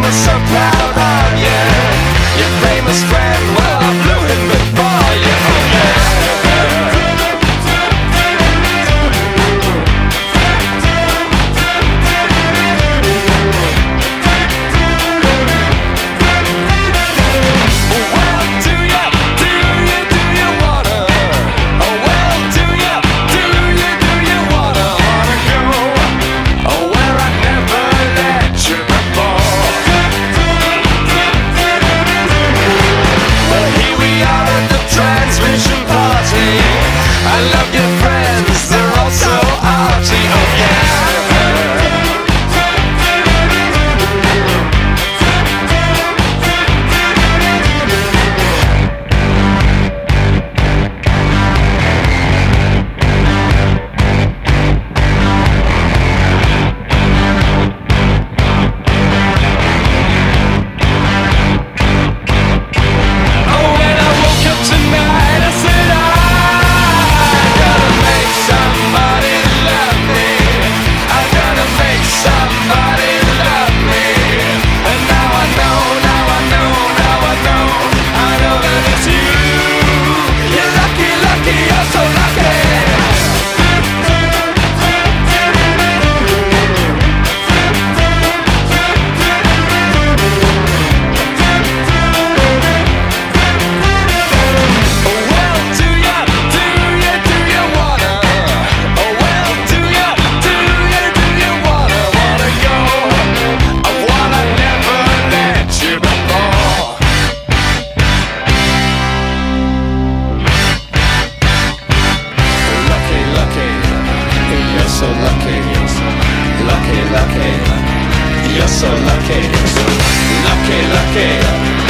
me so proud of you. Your famous friend, well, I blew him before you. Oh yeah. I love your friends, they're all so arty, oh yeah. Oh, when I woke up tonight, I said I gotta make somebody love me. I gotta make somebody love me. And now I know, now I know, now I know, I know that it's you. You're lucky, lucky, you're so lucky. So lucky, lucky, lucky, you're so lucky, lucky, lucky.